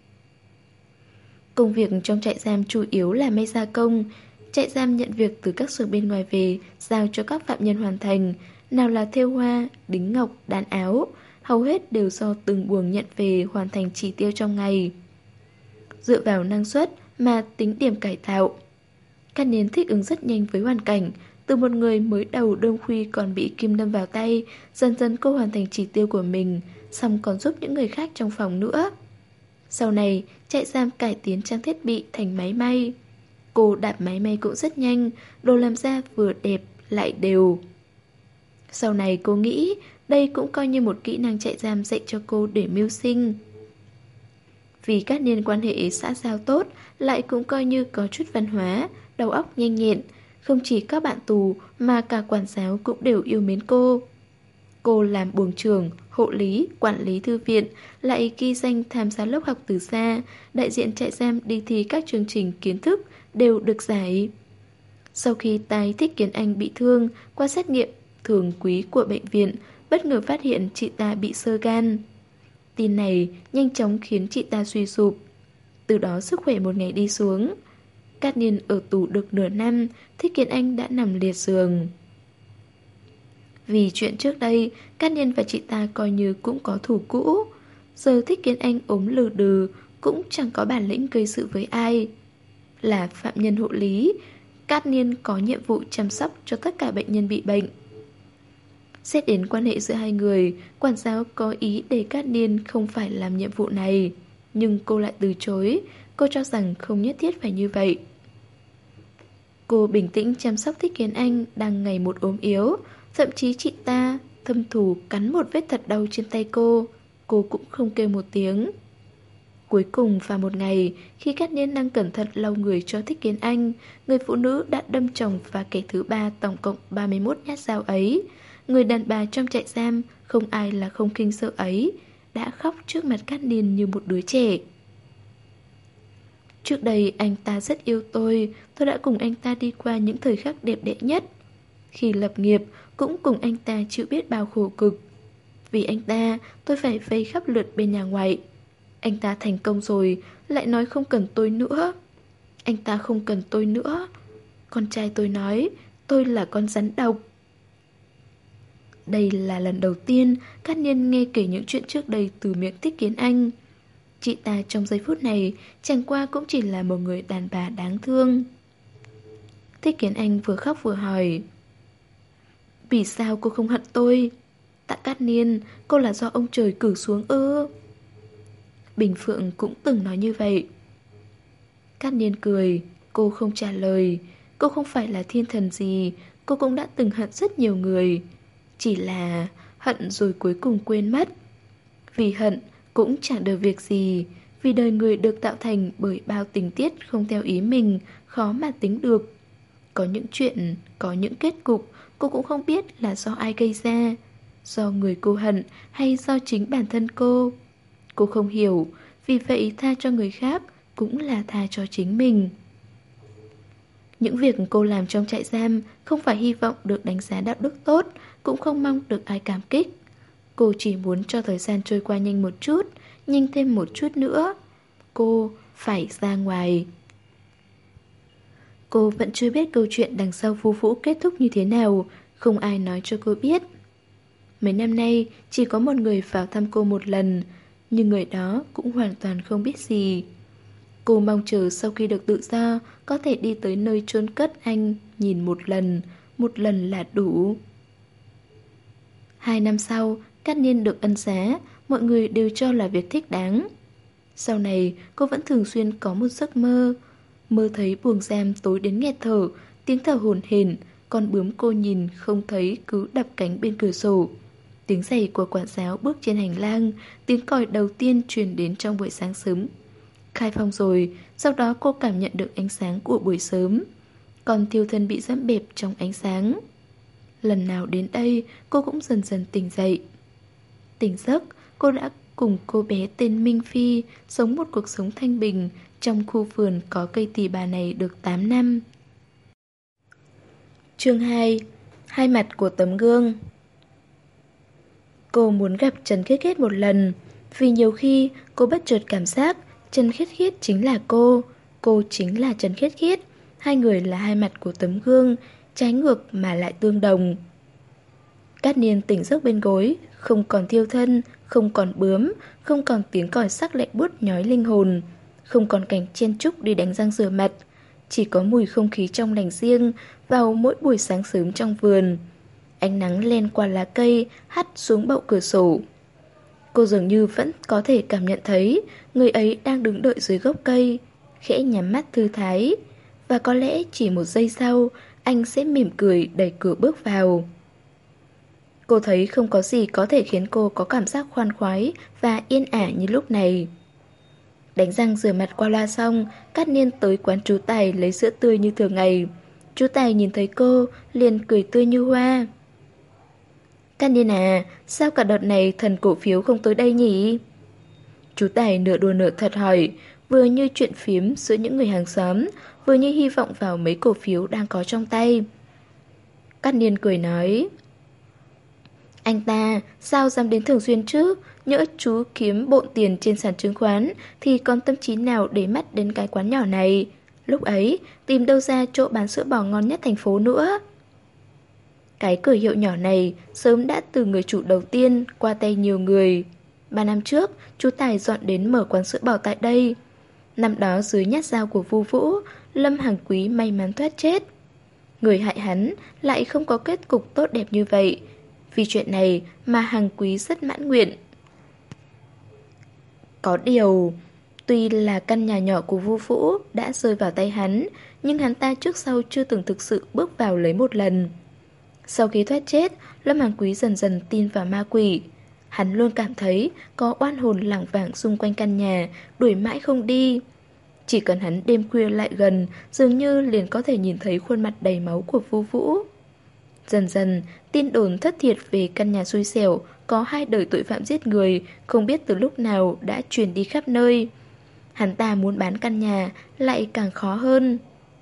Công việc trong trại giam chủ yếu là may gia công. Trại giam nhận việc từ các xưởng bên ngoài về, giao cho các phạm nhân hoàn thành. Nào là thêu hoa, đính ngọc, đan áo, hầu hết đều do từng buồng nhận về hoàn thành chỉ tiêu trong ngày. Dựa vào năng suất mà tính điểm cải tạo. Cát Niên thích ứng rất nhanh với hoàn cảnh. Từ một người mới đầu đương khuy còn bị kim đâm vào tay, dần dần cô hoàn thành chỉ tiêu của mình, xong còn giúp những người khác trong phòng nữa. Sau này, trại giam cải tiến trang thiết bị thành máy may. Cô đạp máy may cũng rất nhanh, đồ làm ra vừa đẹp lại đều. Sau này cô nghĩ đây cũng coi như một kỹ năng trại giam dạy cho cô để mưu sinh. Vì Cát Niên quan hệ xã giao tốt, lại cũng coi như có chút văn hóa, đầu óc nhanh nhẹn. Không chỉ các bạn tù mà cả quản giáo cũng đều yêu mến cô. Cô làm buồng trưởng, hộ lý, quản lý thư viện, lại ghi danh tham gia lớp học từ xa, đại diện trại giam đi thi các chương trình kiến thức đều được giải. Sau khi tai Thích Kiến Anh bị thương, qua xét nghiệm thường quý của bệnh viện, bất ngờ phát hiện chị ta bị xơ gan. Tin này nhanh chóng khiến chị ta suy sụp. Từ đó sức khỏe một ngày đi xuống. Cát Niên ở tù được nửa năm, Thích Kiến Anh đã nằm liệt giường. Vì chuyện trước đây, Cát Niên và chị ta coi như cũng có thù cũ. Giờ Thích Kiến Anh ốm lừ đừ, cũng chẳng có bản lĩnh gây sự với ai. Là phạm nhân hộ lý, Cát Niên có nhiệm vụ chăm sóc cho tất cả bệnh nhân bị bệnh. Xét đến quan hệ giữa hai người, quản giáo có ý để Cát Niên không phải làm nhiệm vụ này. Nhưng cô lại từ chối, cô cho rằng không nhất thiết phải như vậy. Cô bình tĩnh chăm sóc Thích Kiến Anh đang ngày một ốm yếu. Thậm chí chị ta thâm thù cắn một vết thật đau trên tay cô cũng không kêu một tiếng. Cuối cùng vào một ngày, khi Cát Niên đang cẩn thận lau người cho Thích Kiến Anh, người phụ nữ đã đâm chồng và kẻ thứ ba tổng cộng 31 nhát dao ấy. Người đàn bà trong trại giam, không ai là không kinh sợ ấy, đã khóc trước mặt Cát Niên như một đứa trẻ. Trước đây anh ta rất yêu tôi đã cùng anh ta đi qua những thời khắc đẹp đẽ nhất. Khi lập nghiệp, cũng cùng anh ta chịu biết bao khổ cực. Vì anh ta, tôi phải vây khắp lượt bên nhà ngoại. Anh ta thành công rồi, lại nói không cần tôi nữa. Anh ta không cần tôi nữa. Con trai tôi nói, tôi là con rắn độc. Đây là lần đầu tiên Cát Niên nghe kể những chuyện trước đây từ miệng Thích Kiến Anh. Chị ta trong giây phút này chẳng qua cũng chỉ là một người đàn bà đáng thương. Thích Kiến Anh vừa khóc vừa hỏi, vì sao cô không hận tôi? Tạ Cát Niên, cô là do ông trời cử xuống ư? Bình Phượng cũng từng nói như vậy. Cát Niên cười, cô không trả lời. Cô không phải là thiên thần gì, cô cũng đã từng hận rất nhiều người. Chỉ là hận rồi cuối cùng quên mất. Vì hận cũng chẳng được việc gì, vì đời người được tạo thành bởi bao tình tiết không theo ý mình, khó mà tính được. Có những chuyện, có những kết cục cô cũng không biết là do ai gây ra. Do người cô hận hay do chính bản thân cô. Cô không hiểu, vì vậy tha cho người khác cũng là tha cho chính mình. Những việc cô làm trong trại giam không phải hy vọng được đánh giá đạo đức tốt, cũng không mong được ai cảm kích. Cô chỉ muốn cho thời gian trôi qua nhanh một chút, nhanh thêm một chút nữa. Cô phải ra ngoài. Cô vẫn chưa biết câu chuyện đằng sau Vu Vũ kết thúc như thế nào, không ai nói cho cô biết. Mấy năm nay chỉ có một người vào thăm cô một lần, nhưng người đó cũng hoàn toàn không biết gì. Cô mong chờ sau khi được tự do có thể đi tới nơi chôn cất anh nhìn một lần là đủ. 2 năm sau, Cát Niên được ân xá, mọi người đều cho là việc thích đáng. Sau này, cô vẫn thường xuyên có một giấc mơ. Mơ thấy buồng giam tối đến nghẹt thở, tiếng thở hổn hển, con bướm cô nhìn không thấy cứ đập cánh bên cửa sổ. Tiếng giày của quản giáo bước trên hành lang, tiếng còi đầu tiên truyền đến trong buổi sáng sớm. Khai phong rồi, sau đó cô cảm nhận được ánh sáng của buổi sớm. Còn thiêu thân bị dẫm bẹp trong ánh sáng. Lần nào đến đây, cô cũng dần dần tỉnh dậy. Tỉnh giấc, cô đã cùng cô bé tên Minh Phi sống một cuộc sống thanh bình trong khu vườn có cây tỳ bà này được 8 năm. Chương 2. Hai mặt của tấm gương. Cô muốn gặp Trần Khiết Khiết một lần, vì nhiều khi cô bất chợt cảm giác Trần Khiết Khiết chính là cô chính là Trần Khiết Khiết. Hai người là hai mặt của tấm gương, trái ngược mà lại tương đồng. Cát Niên tỉnh giấc bên gối, không còn thiêu thân, không còn bướm, không còn tiếng còi sắc lạnh buốt nhói linh hồn, không còn cảnh chen chúc đi đánh răng rửa mặt, chỉ có mùi không khí trong lành riêng vào mỗi buổi sáng sớm trong vườn. Ánh nắng len qua lá cây, hắt xuống bậu cửa sổ. Cô dường như vẫn có thể cảm nhận thấy người ấy đang đứng đợi dưới gốc cây, khẽ nhắm mắt thư thái. Và có lẽ chỉ một giây sau, anh sẽ mỉm cười đẩy cửa bước vào. Cô thấy không có gì có thể khiến cô có cảm giác khoan khoái và yên ả như lúc này. Đánh răng rửa mặt qua loa xong, Cát Niên tới quán chú Tài lấy sữa tươi như thường ngày. Chú Tài nhìn thấy cô, liền cười tươi như hoa. Cát Niên à, sao cả đợt này thần cổ phiếu không tới đây nhỉ? Chú Tài nửa đùa nửa thật hỏi, vừa như chuyện phiếm giữa những người hàng xóm, vừa như hy vọng vào mấy cổ phiếu đang có trong tay. Cát Niên cười nói, anh ta sao dám đến thường xuyên chứ? Nhỡ chú kiếm bộn tiền trên sàn chứng khoán thì còn tâm trí nào để mắt đến cái quán nhỏ này. Lúc ấy tìm đâu ra chỗ bán sữa bò ngon nhất thành phố nữa. Cái cửa hiệu nhỏ này sớm đã từ người chủ đầu tiên qua tay nhiều người. 3 năm trước, chú Tài dọn đến mở quán sữa bò tại đây. Năm đó dưới nhát dao của Vu Vũ, Lâm Hàng Quý may mắn thoát chết. Người hại hắn lại không có kết cục tốt đẹp như vậy. Vì chuyện này mà Hàng Quý rất mãn nguyện. Có điều, tuy là căn nhà nhỏ của Vu Vũ đã rơi vào tay hắn, nhưng hắn ta trước sau chưa từng thực sự bước vào lấy một lần. Sau khi thoát chết, Lâm Hàng Quý dần dần tin vào ma quỷ. Hắn luôn cảm thấy có oan hồn lảng vảng xung quanh căn nhà, đuổi mãi không đi. Chỉ cần hắn đêm khuya lại gần, dường như liền có thể nhìn thấy khuôn mặt đầy máu của Vu Vũ. Dần dần, tin đồn thất thiệt về căn nhà xui xẻo có 2 đời tội phạm giết người không biết từ lúc nào đã truyền đi khắp nơi. Hắn ta muốn bán căn nhà lại càng khó hơn.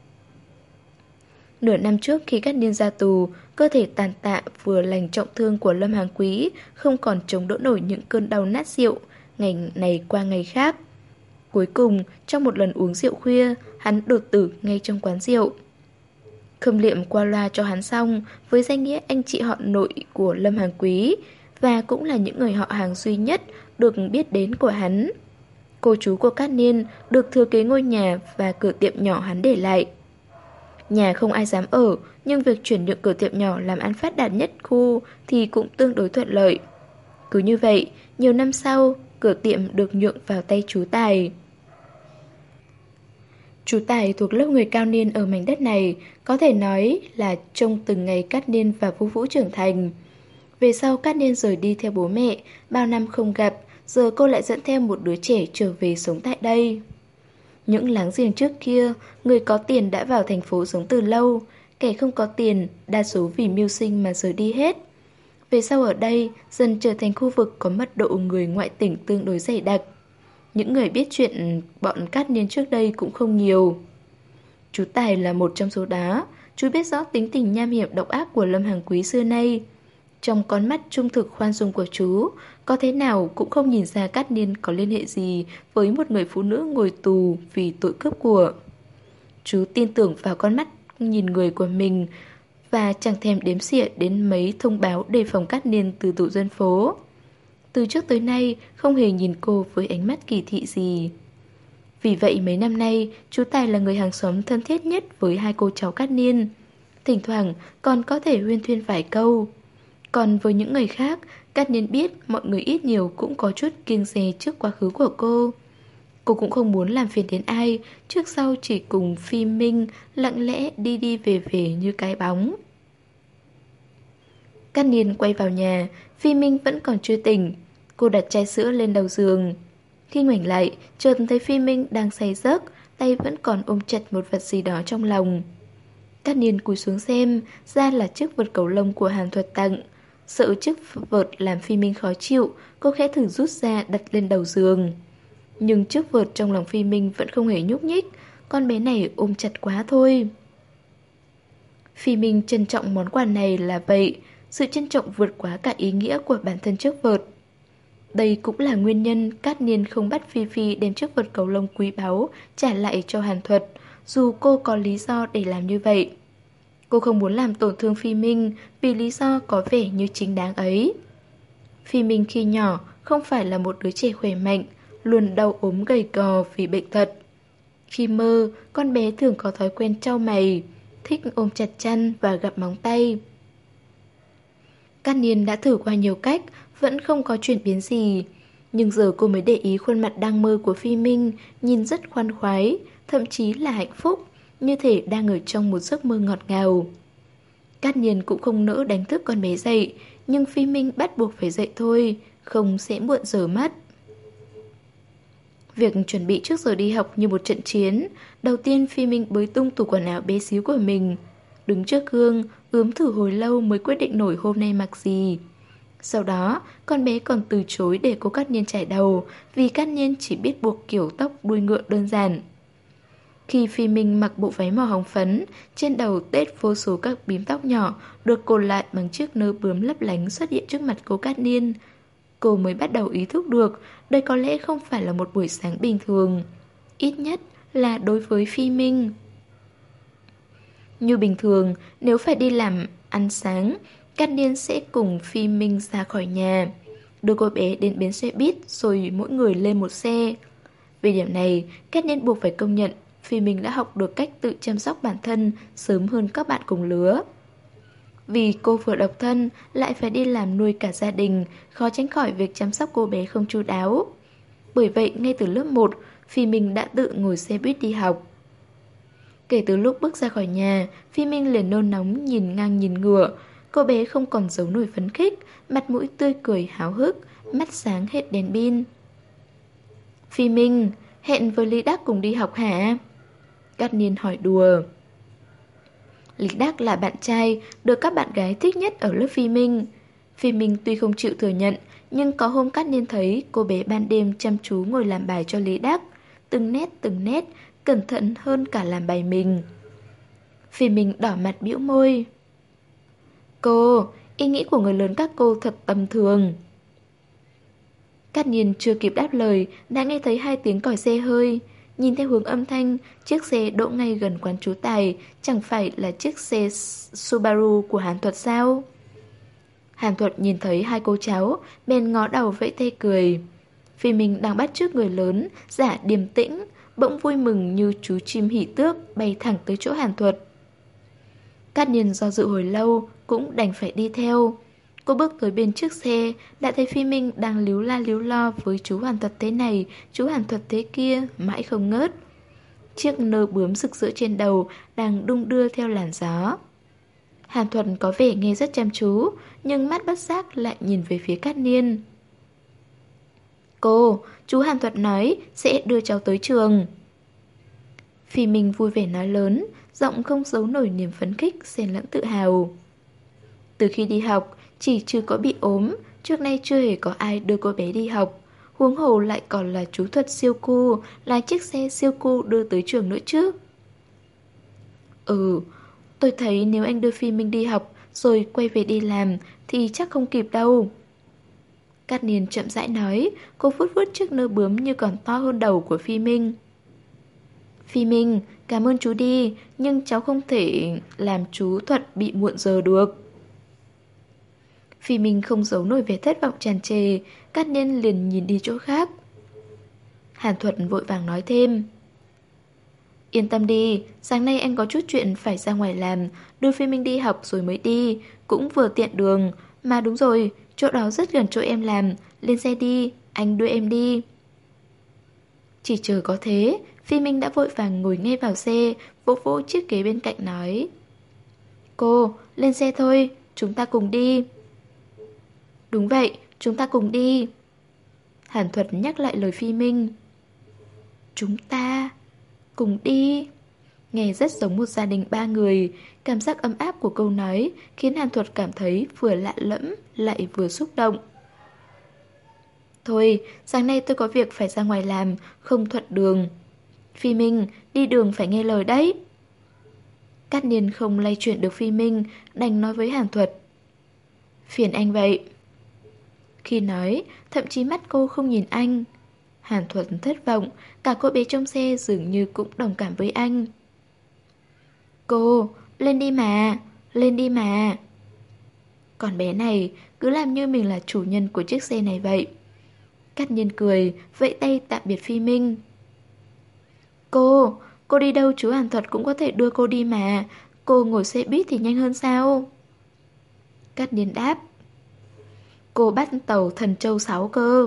Nửa năm trước khi Cát Niên ra tù, cơ thể tàn tạ vừa lành trọng thương của Lâm Hàng Quý không còn chống đỡ nổi những cơn đau nát rượu, ngày này qua ngày khác. Cuối cùng, trong một lần uống rượu khuya, hắn đột tử ngay trong quán rượu. Khâm liệm qua loa cho hắn xong với danh nghĩa anh chị họ nội của Lâm Hàng Quý và cũng là những người họ hàng duy nhất được biết đến của hắn. Cô chú của Cát Niên được thừa kế ngôi nhà và cửa tiệm nhỏ hắn để lại. Nhà không ai dám ở, nhưng việc chuyển nhượng cửa tiệm nhỏ làm ăn phát đạt nhất khu thì cũng tương đối thuận lợi. Cứ như vậy, nhiều năm sau, cửa tiệm được nhượng vào tay chú Tài. Chú Tài thuộc lớp người cao niên ở mảnh đất này, có thể nói là trông từng ngày Cát Niên và Vu Vũ trưởng thành. Về sau Cát Niên rời đi theo bố mẹ, bao năm không gặp, giờ cô lại dẫn theo một đứa trẻ trở về sống tại đây. Những láng giềng trước kia, người có tiền đã vào thành phố sống từ lâu, kẻ không có tiền, đa số vì mưu sinh mà rời đi hết. Về sau ở đây, dần trở thành khu vực có mật độ người ngoại tỉnh tương đối dày đặc. Những người biết chuyện bọn Cát Niên trước đây cũng không nhiều. Chú Tài là một trong số đó. Chú biết rõ tính tình nham hiểm độc ác của Lâm Hàng Quý xưa nay. Trong con mắt trung thực khoan dung của chú, có thế nào cũng không nhìn ra Cát Niên có liên hệ gì với một người phụ nữ ngồi tù vì tội cướp của. Chú tin tưởng vào con mắt nhìn người của mình và chẳng thèm đếm xỉa đến mấy thông báo đề phòng Cát Niên từ tổ dân phố. Từ trước tới nay không hề nhìn cô với ánh mắt kỳ thị gì. Vì vậy mấy năm nay, chú Tài là người hàng xóm thân thiết nhất với hai cô cháu Cát Niên. Thỉnh thoảng còn có thể huyên thuyên vài câu. Còn với những người khác, Cát Niên biết mọi người ít nhiều cũng có chút kiêng dè trước quá khứ của cô. Cô cũng không muốn làm phiền đến ai, trước sau chỉ cùng Phi Minh lặng lẽ đi đi về về như cái bóng. Cát Niên quay vào nhà, Phi Minh vẫn còn chưa tỉnh. Cô đặt chai sữa lên đầu giường. Khi ngoảnh lại, chợt thấy Phi Minh đang say giấc, tay vẫn còn ôm chặt một vật gì đó trong lòng. Cát Niên cúi xuống xem, ra là chiếc vật cầu lông của Hàn Thuật tặng. Sợ chiếc vợt làm Phi Minh khó chịu, cô khẽ thử rút ra đặt lên đầu giường. Nhưng chiếc vợt trong lòng Phi Minh vẫn không hề nhúc nhích, con bé này ôm chặt quá thôi. Phi Minh trân trọng món quà này là vậy, sự trân trọng vượt quá cả ý nghĩa của bản thân chiếc vợt. Đây cũng là nguyên nhân Cát Niên không bắt Phi Phi đem chiếc vật cầu lông quý báu trả lại cho Hàn Thuật, dù cô có lý do để làm như vậy. Cô không muốn làm tổn thương Phi Minh vì lý do có vẻ như chính đáng ấy. Phi Minh khi nhỏ không phải là một đứa trẻ khỏe mạnh, luôn đau ốm gầy gò vì bệnh tật. Khi mơ, con bé thường có thói quen trao mày, thích ôm chặt chăn và gặm móng tay. Cát Niên đã thử qua nhiều cách, vẫn không có chuyển biến gì. Nhưng giờ cô mới để ý khuôn mặt đang mơ của Phi Minh, nhìn rất khoan khoái, thậm chí là hạnh phúc, như thể đang ở trong một giấc mơ ngọt ngào. Cát Niên cũng không nỡ đánh thức con bé dậy, nhưng Phi Minh bắt buộc phải dậy thôi, không sẽ muộn giờ mất. Việc chuẩn bị trước giờ đi học như một trận chiến. Đầu tiên Phi Minh bới tung tủ quần áo bé xíu của mình, đứng trước gương, ướm thử hồi lâu mới quyết định nổi hôm nay mặc gì. Sau đó, con bé còn từ chối để cô Cát Niên chải đầu, vì Cát Niên chỉ biết buộc kiểu tóc đuôi ngựa đơn giản. Khi Phi Minh mặc bộ váy màu hồng phấn, trên đầu tết vô số các bím tóc nhỏ được cột lại bằng chiếc nơ bướm lấp lánh xuất hiện trước mặt cô Cát Niên. Cô mới bắt đầu ý thức được đây có lẽ không phải là một buổi sáng bình thường, ít nhất là đối với Phi Minh. Như bình thường, nếu phải đi làm ăn sáng, Cát Niên sẽ cùng Phi Minh ra khỏi nhà, đưa cô bé đến bến xe buýt rồi mỗi người lên một xe. Về điểm này, Cát Niên buộc phải công nhận Phi Minh đã học được cách tự chăm sóc bản thân sớm hơn các bạn cùng lứa. Vì cô vừa độc thân lại phải đi làm nuôi cả gia đình, khó tránh khỏi việc chăm sóc cô bé không chu đáo. Bởi vậy ngay từ lớp 1, Phi Minh đã tự ngồi xe buýt đi học. Kể từ lúc bước ra khỏi nhà, Phi Minh liền nôn nóng nhìn ngang nhìn ngửa. Cô bé không còn giấu nổi phấn khích, mặt mũi tươi cười háo hức, mắt sáng hết đèn pin. Phi Minh, hẹn với Lý Đắc cùng đi học hả? Cát Niên hỏi đùa. Lý Đắc là bạn trai được các bạn gái thích nhất ở lớp Phi Minh. Phi Minh tuy không chịu thừa nhận, nhưng có hôm Cát Niên thấy cô bé ban đêm chăm chú ngồi làm bài cho Lý Đắc, từng nét, cẩn thận hơn cả làm bài mình. Phi Minh đỏ mặt bĩu môi. Cô, ý nghĩ của người lớn các cô thật tầm thường. Cát Niên chưa kịp đáp lời đã nghe thấy 2 tiếng còi xe hơi. Nhìn theo hướng âm thanh, chiếc xe đỗ ngay gần quán chú Tài, chẳng phải là chiếc xe Subaru của Hàn Thuật sao? Hàn Thuật nhìn thấy 2 cô cháu, bèn ngó đầu vẫy tay cười. Phi Minh đang bắt chước người lớn, giả điềm tĩnh, bỗng vui mừng như chú chim hỉ tước bay thẳng tới chỗ Hàn Thuật. Cát Niên do dự hồi lâu, cũng đành phải đi theo. Cô bước tới bên chiếc xe, đã thấy Phi Minh đang líu la líu lo với chú Hàn Thuật thế này, chú Hàn Thuật thế kia, mãi không ngớt. Chiếc nơ bướm rực rỡ trên đầu đang đung đưa theo làn gió. Hàn Thuật có vẻ nghe rất chăm chú, nhưng mắt bất giác lại nhìn về phía Cát Niên. Cô, chú Hàn Thuật nói sẽ đưa cháu tới trường. Phi Minh vui vẻ nói lớn, giọng không giấu nổi niềm phấn khích, xen lẫn tự hào. Từ khi đi học, chỉ chưa có bị ốm, trước nay chưa hề có ai đưa cô bé đi học. Huống hồ lại còn là chú thuật siêu cô, là chiếc xe siêu cô đưa tới trường nữa chứ. Ừ, tôi thấy nếu anh đưa Phi Minh đi học rồi quay về đi làm thì chắc không kịp đâu. Cát Niên chậm rãi nói, cô vuốt vuốt chiếc nơ bướm như còn to hơn đầu của Phi Minh. Phi Minh, cảm ơn chú đi, nhưng cháu không thể làm chú thuật bị muộn giờ được. Phi Minh không giấu nổi vẻ thất vọng tràn trề, Cát Niên liền nhìn đi chỗ khác. Hàn Thuật vội vàng nói thêm. Yên tâm đi, sáng nay anh có chút chuyện phải ra ngoài làm, đưa Phi Minh đi học rồi mới đi, cũng vừa tiện đường. Mà đúng rồi, chỗ đó rất gần chỗ em làm, lên xe đi, anh đưa em đi. Chỉ chờ có thế, Phi Minh đã vội vàng ngồi ngay vào xe, vỗ vỗ chiếc ghế bên cạnh nói. Cô, lên xe thôi, chúng ta cùng đi. Đúng vậy, chúng ta cùng đi. Hàn Thuật nhắc lại lời Phi Minh. Chúng ta cùng đi. Nghe rất giống một gia đình ba người. Cảm giác ấm áp của câu nói khiến Hàn Thuật cảm thấy vừa lạ lẫm lại vừa xúc động. Thôi, sáng nay tôi có việc phải ra ngoài làm, không thuận đường. Phi Minh, đi đường phải nghe lời đấy. Cát Niên không lay chuyển được Phi Minh, đành nói với Hàn Thuật. Phiền anh vậy. Khi nói, thậm chí mắt cô không nhìn anh. Hàn Thuật thất vọng, cả cô bé trong xe dường như cũng đồng cảm với anh. Cô, lên đi mà, lên đi mà. Còn bé này cứ làm như mình là chủ nhân của chiếc xe này vậy. Cát Nhiên cười, vẫy tay tạm biệt Phi Minh. Cô đi đâu chú Hàn Thuật cũng có thể đưa cô đi mà. Cô ngồi xe buýt thì nhanh hơn sao? Cát Nhiên đáp. Cô bắt tàu Thần Châu 6 cơ.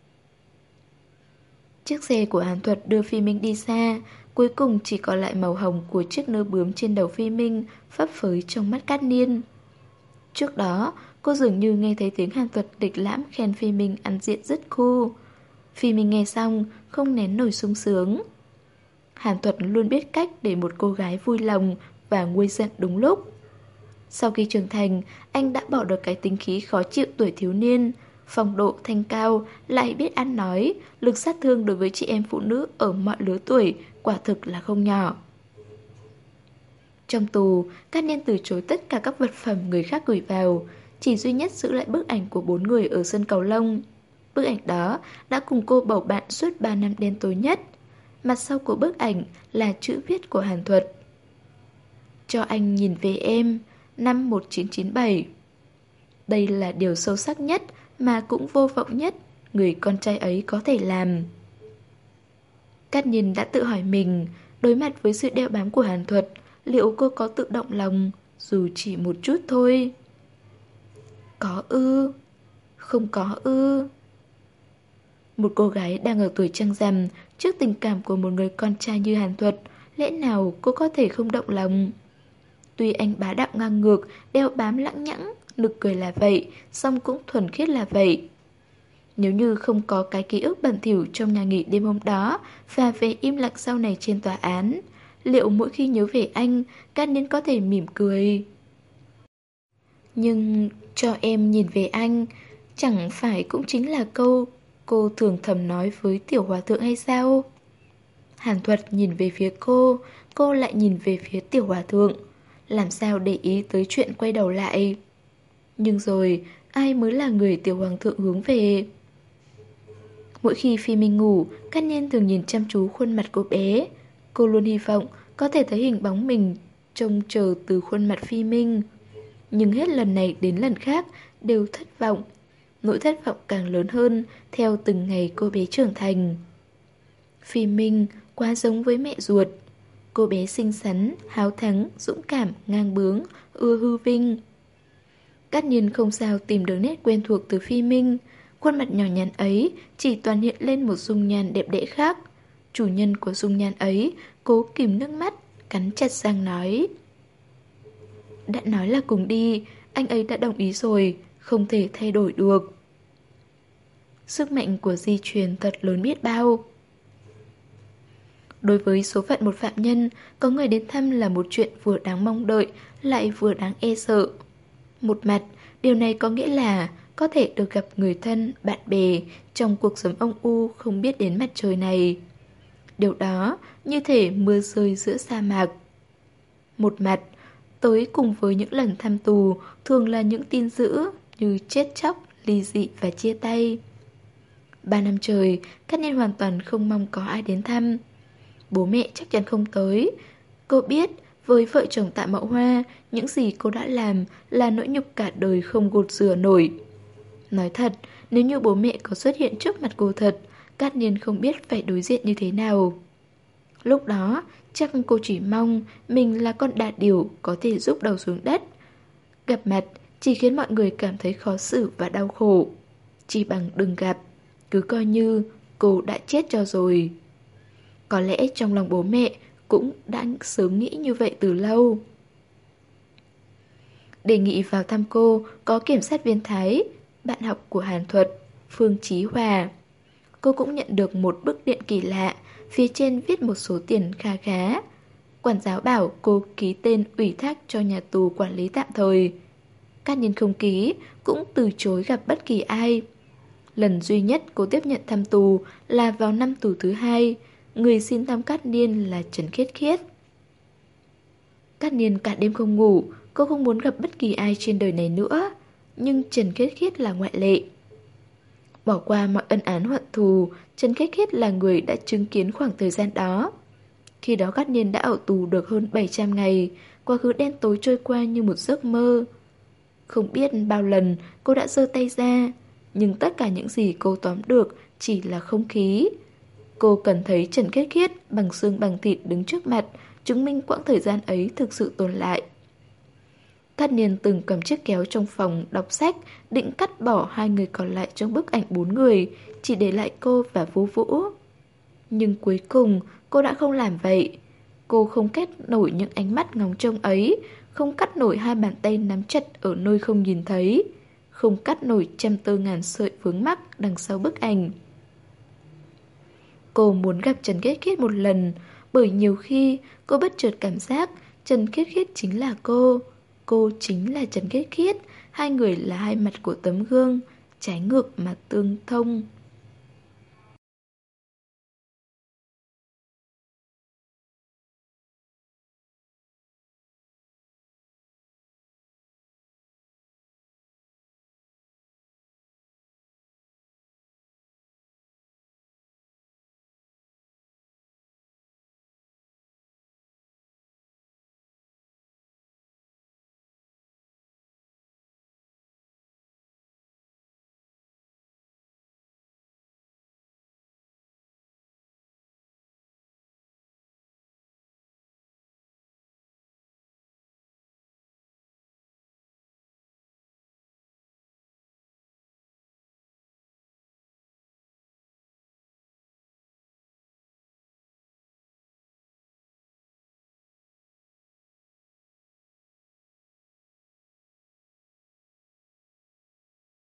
Chiếc xe của Hàn Thuật đưa Phi Minh đi xa, cuối cùng chỉ còn lại màu hồng của chiếc nơ bướm trên đầu Phi Minh phấp phới trong mắt Cát Niên. Trước đó, cô dường như nghe thấy tiếng Hàn Thuật địch lãm khen Phi Minh ăn diện rất cool. Phi Minh nghe xong, không nén nổi sung sướng. Hàn Thuật luôn biết cách để một cô gái vui lòng và nguôi giận đúng lúc. Sau khi trưởng thành, anh đã bỏ được cái tính khí khó chịu tuổi thiếu niên, phong độ thanh cao, lại biết ăn nói, lực sát thương đối với chị em phụ nữ ở mọi lứa tuổi quả thực là không nhỏ. Trong tù, Cát Niên từ chối tất cả các vật phẩm người khác gửi vào, chỉ duy nhất giữ lại bức ảnh của 4 người ở sân cầu lông. Bức ảnh đó đã cùng cô bầu bạn suốt 3 năm đen tối nhất. Mặt sau của bức ảnh là chữ viết của Hàn Thuật. Cho anh nhìn về em, năm 1997. Đây là điều sâu sắc nhất mà cũng vô vọng nhất người con trai ấy có thể làm. Cát Nhiên đã tự hỏi mình, đối mặt với sự đeo bám của Hàn Thuật, liệu cô có tự động lòng, dù chỉ một chút thôi? Có ư? Không có ư? Một cô gái đang ở tuổi trăng rằm, trước tình cảm của một người con trai như Hàn Thuật, lẽ nào cô có thể không động lòng? Tuy anh bá đạo ngang ngược, đeo bám lãng nhãng, nực cười là vậy, song cũng thuần khiết là vậy. Nếu như không có cái ký ức bẩn thỉu trong nhà nghỉ đêm hôm đó và về im lặng sau này trên tòa án, liệu mỗi khi nhớ về anh, Cát Niên có thể mỉm cười? Nhưng cho em nhìn về anh, chẳng phải cũng chính là câu cô thường thầm nói với tiểu hòa thượng hay sao? Hàn Thuật nhìn về phía cô lại nhìn về phía tiểu hòa thượng. Làm sao để ý tới chuyện quay đầu lại? Nhưng rồi, ai mới là người tiểu hoàng thượng hướng về? Mỗi khi Phi Minh ngủ, Cát Nhiên thường nhìn chăm chú khuôn mặt cô bé. Cô luôn hy vọng có thể thấy hình bóng mình trông chờ từ khuôn mặt Phi Minh. Nhưng hết lần này đến lần khác đều thất vọng. Nỗi thất vọng càng lớn hơn theo từng ngày cô bé trưởng thành. Phi Minh quá giống với mẹ ruột. Cô bé xinh xắn, háo thắng, dũng cảm, ngang bướng, ưa hư vinh. Cát Nhiên không sao tìm được nét quen thuộc từ Phi Minh. Khuôn mặt nhỏ nhắn ấy chỉ toàn hiện lên một dung nhan đẹp đẽ khác. Chủ nhân của dung nhan ấy cố kìm nước mắt, cắn chặt răng nói. Đã nói là cùng đi, anh ấy đã đồng ý rồi, không thể thay đổi được. Sức mạnh của di truyền thật lớn biết bao. Đối với số phận một phạm nhân, có người đến thăm là một chuyện vừa đáng mong đợi, lại vừa đáng e sợ. Một mặt, điều này có nghĩa là có thể được gặp người thân, bạn bè trong cuộc sống âm u không biết đến mặt trời này. Điều đó như thể mưa rơi giữa sa mạc. Một mặt, tới cùng với những lần thăm tù thường là những tin dữ như chết chóc, ly dị và chia tay. 3 năm trời, Cát Nhiên hoàn toàn không mong có ai đến thăm. Bố mẹ chắc chắn không tới. Cô biết, với vợ chồng Tạ Mậu Hoa, những gì cô đã làm là nỗi nhục cả đời không gột rửa nổi. Nói thật, nếu như bố mẹ có xuất hiện trước mặt cô thật, Cát Nhiên không biết phải đối diện như thế nào. Lúc đó, chắc cô chỉ mong mình là con đà điểu có thể giúp đầu xuống đất. Gặp mặt chỉ khiến mọi người cảm thấy khó xử và đau khổ. Chỉ bằng đừng gặp, cứ coi như cô đã chết cho rồi. Có lẽ trong lòng bố mẹ cũng đã sớm nghĩ như vậy từ lâu. Đề nghị vào thăm cô có kiểm sát viên Thái, bạn học của Hàn Thuật, Phương Chí Hòa. Cô cũng nhận được một bức điện kỳ lạ, phía trên viết một số tiền kha khá. Quản giáo bảo cô ký tên ủy thác cho nhà tù quản lý tạm thời. Cát Nhiên không ký, cũng từ chối gặp bất kỳ ai. Lần duy nhất cô tiếp nhận thăm tù là vào năm tù thứ 2. Người xin thăm Cát Nhiên là Trần Khiết Khiết. Cát Nhiên cả đêm không ngủ, cô không muốn gặp bất kỳ ai trên đời này nữa. Nhưng Trần Khiết Khiết là ngoại lệ. Bỏ qua mọi ân án hận thù, Trần Khiết Khiết là người đã chứng kiến khoảng thời gian đó. Khi đó Cát Nhiên đã ở tù được hơn 700 ngày, quá khứ đen tối trôi qua như một giấc mơ. Không biết bao lần cô đã giơ tay ra, nhưng tất cả những gì cô tóm được chỉ là không khí. Cô cần thấy Trần Khiết Khiết bằng xương bằng thịt đứng trước mặt, chứng minh quãng thời gian ấy thực sự tồn lại. Cát Nhiên từng cầm chiếc kéo trong phòng đọc sách, định cắt bỏ 2 người còn lại trong bức ảnh 4 người, chỉ để lại cô và Vũ Vũ. Nhưng cuối cùng cô đã không làm vậy. Cô không kết nổi những ánh mắt ngóng trông ấy, không cắt nổi 2 bàn tay nắm chặt ở nơi không nhìn thấy, không cắt nổi trăm tơ ngàn sợi vướng mắc đằng sau bức ảnh. Cô muốn gặp Trần Khiết Khiết một lần, bởi nhiều khi cô bất chợt cảm giác Trần Khiết Khiết chính là cô chính là Trần Khiết Khiết, hai người là hai mặt của tấm gương, trái ngược mà tương thông.